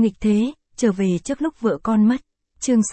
Nghịch thế, trở về trước lúc vợ con mất. Chương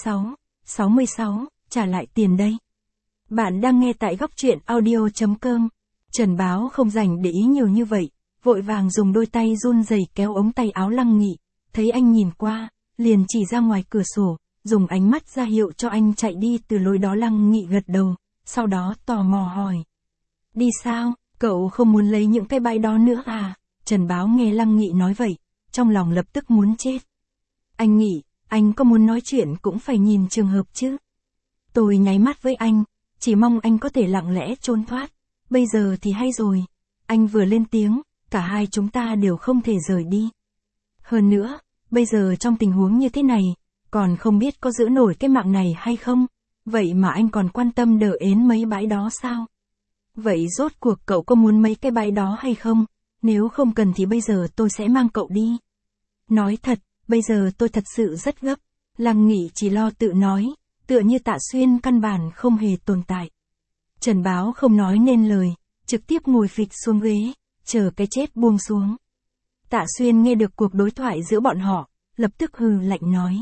66, trả lại tiền đây. Bạn đang nghe tại góc truyện audio.com. Trần Báo không dành để ý nhiều như vậy, vội vàng dùng đôi tay run rẩy kéo ống tay áo Lăng Nghị, thấy anh nhìn qua, liền chỉ ra ngoài cửa sổ, dùng ánh mắt ra hiệu cho anh chạy đi từ lối đó. Lăng Nghị gật đầu, sau đó tò mò hỏi. Đi sao, cậu không muốn lấy những cái bãi đó nữa à? Trần Báo nghe Lăng Nghị nói vậy, trong lòng lập tức muốn chết. Anh Nghị, anh có muốn nói chuyện cũng phải nhìn trường hợp chứ. Tôi nháy mắt với anh, chỉ mong anh có thể lặng lẽ trốn thoát. Bây giờ thì hay rồi. Anh vừa lên tiếng, cả hai chúng ta đều không thể rời đi. Hơn nữa, bây giờ trong tình huống như thế này, còn không biết có giữ nổi cái mạng này hay không. Vậy mà anh còn quan tâm đỡ ến mấy bãi đó sao? Vậy rốt cuộc cậu có muốn mấy cái bãi đó hay không? Nếu không cần thì bây giờ tôi sẽ mang cậu đi. Nói thật, bây giờ tôi thật sự rất gấp. Lăng Nghị chỉ lo tự nói, tựa như Tạ Xuyên căn bản không hề tồn tại. Trần Báo không nói nên lời, trực tiếp ngồi phịch xuống ghế, chờ cái chết buông xuống. Tạ Xuyên nghe được cuộc đối thoại giữa bọn họ, lập tức hừ lạnh nói.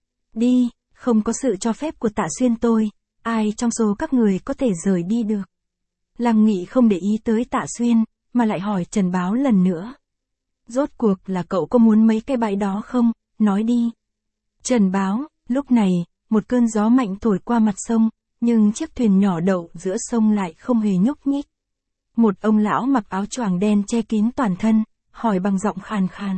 Đi, không có sự cho phép của Tạ Xuyên tôi, ai trong số các người có thể rời đi được. Lăng Nghị không để ý tới Tạ Xuyên, mà lại hỏi Trần Báo lần nữa. Rốt cuộc là cậu có muốn mấy cái bãi đó không, nói đi. Trần Báo, lúc này, một cơn gió mạnh thổi qua mặt sông, nhưng chiếc thuyền nhỏ đậu giữa sông lại không hề nhúc nhích. Một ông lão mặc áo choàng đen che kín toàn thân, hỏi bằng giọng khàn khàn.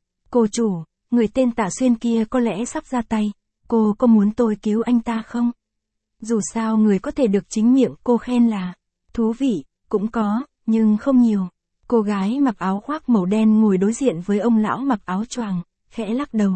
Cô chủ, người tên Tạ Xuyên kia có lẽ sắp ra tay, cô có muốn tôi cứu anh ta không? Dù sao người có thể được chính miệng cô khen là thú vị, cũng có, nhưng không nhiều. Cô gái mặc áo khoác màu đen ngồi đối diện với ông lão mặc áo choàng, khẽ lắc đầu.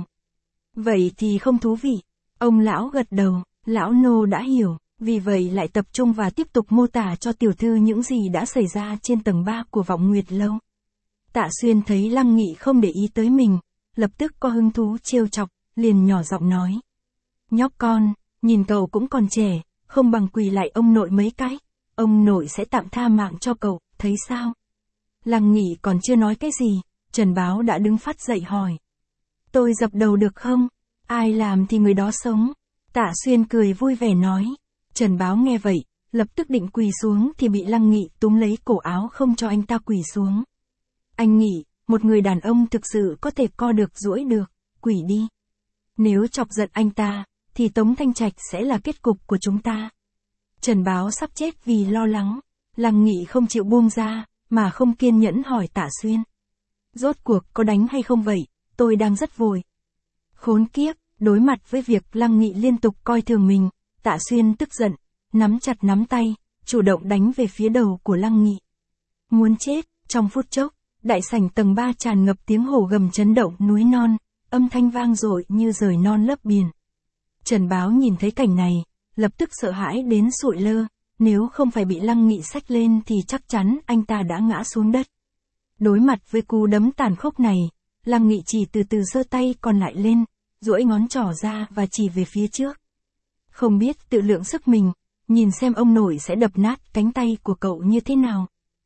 Vậy thì không thú vị. Ông lão gật đầu, lão nô đã hiểu, vì vậy lại tập trung và tiếp tục mô tả cho tiểu thư những gì đã xảy ra trên tầng 3 của Vọng Nguyệt Lâu. Tạ Xuyên thấy Lăng Nghị không để ý tới mình, lập tức có hứng thú trêu chọc, liền nhỏ giọng nói. Nhóc con, nhìn cậu cũng còn trẻ, không bằng quỳ lại ông nội mấy cái, ông nội sẽ tạm tha mạng cho cậu, thấy sao? Lăng Nghị còn chưa nói cái gì, Trần Báo đã đứng phát dậy hỏi. Tôi dập đầu được không? Ai làm thì người đó sống. Tạ Xuyên cười vui vẻ nói. Trần Báo nghe vậy, lập tức định quỳ xuống thì bị Lăng Nghị túm lấy cổ áo không cho anh ta quỳ xuống. Anh Nghị, một người đàn ông thực sự có thể co được duỗi được, quỳ đi. Nếu chọc giận anh ta, thì Tống Thanh Trạch sẽ là kết cục của chúng ta. Trần Báo sắp chết vì lo lắng. Lăng Nghị không chịu buông ra, mà không kiên nhẫn hỏi Tạ Xuyên. Rốt cuộc có đánh hay không vậy, tôi đang rất vội. Khốn kiếp, đối mặt với việc Lăng Nghị liên tục coi thường mình, Tạ Xuyên tức giận, nắm chặt nắm tay, chủ động đánh về phía đầu của Lăng Nghị. Muốn chết, trong phút chốc, đại sảnh tầng 3 tràn ngập tiếng hổ gầm chấn động núi non, âm thanh vang dội như rời non lấp biển. Trần Báo nhìn thấy cảnh này, lập tức sợ hãi đến sụi lơ, nếu không phải bị Lăng Nghị xách lên thì chắc chắn anh ta đã ngã xuống đất. Đối mặt với cú đấm tàn khốc này, Lăng Nghị chỉ từ từ giơ tay còn lại lên, duỗi ngón trỏ ra và chỉ về phía trước. Không biết tự lượng sức mình, nhìn xem ông nội sẽ đập nát cánh tay của cậu như thế nào.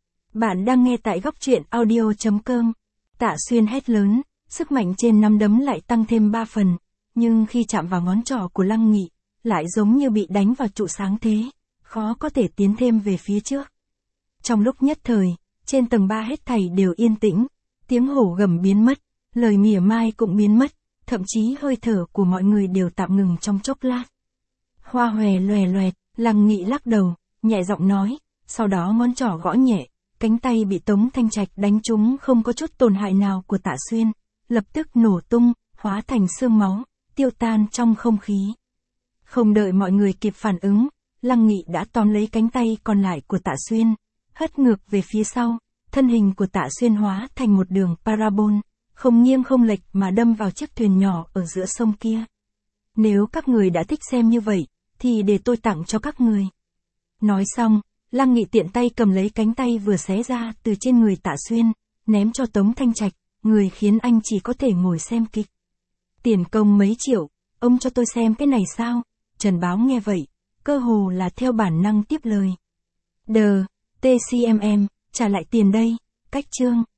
Bạn đang nghe tại góc truyện audio.com. Tạ Xuyên hét lớn, sức mạnh trên nắm đấm lại tăng thêm 3 phần, nhưng khi chạm vào ngón trỏ của Lăng Nghị, lại giống như bị đánh vào trụ sáng thế, khó có thể tiến thêm về phía trước. Trong lúc nhất thời, trên tầng 3 hết thảy đều yên tĩnh, tiếng hổ gầm biến mất, lời mỉa mai cũng biến mất, thậm chí hơi thở của mọi người đều tạm ngừng trong chốc lát. Hoa hòe loè loẹt, Lăng Nghị lắc đầu, nhẹ giọng nói, sau đó ngón trỏ gõ nhẹ, cánh tay bị Tống Thanh Trạch đánh trúng không có chút tổn hại nào của Tạ Xuyên, lập tức nổ tung, hóa thành xương máu, tiêu tan trong không khí. Không đợi mọi người kịp phản ứng, Lăng Nghị đã tóm lấy cánh tay còn lại của Tạ Xuyên, hất ngược về phía sau, thân hình của Tạ Xuyên hóa thành một đường parabol, không nghiêng không lệch mà đâm vào chiếc thuyền nhỏ ở giữa sông kia. Nếu các người đã thích xem như vậy, thì để tôi tặng cho các người. Nói xong, Lăng Nghị tiện tay cầm lấy cánh tay vừa xé ra từ trên người Tạ Xuyên, ném cho Tống Thanh Trạch, người khiến anh chỉ có thể ngồi xem kịch. Tiền công mấy triệu, ông cho tôi xem cái này sao? Trần Báo nghe vậy, cơ hồ là theo bản năng tiếp lời. TCMM, trả lại tiền đây, cách chương.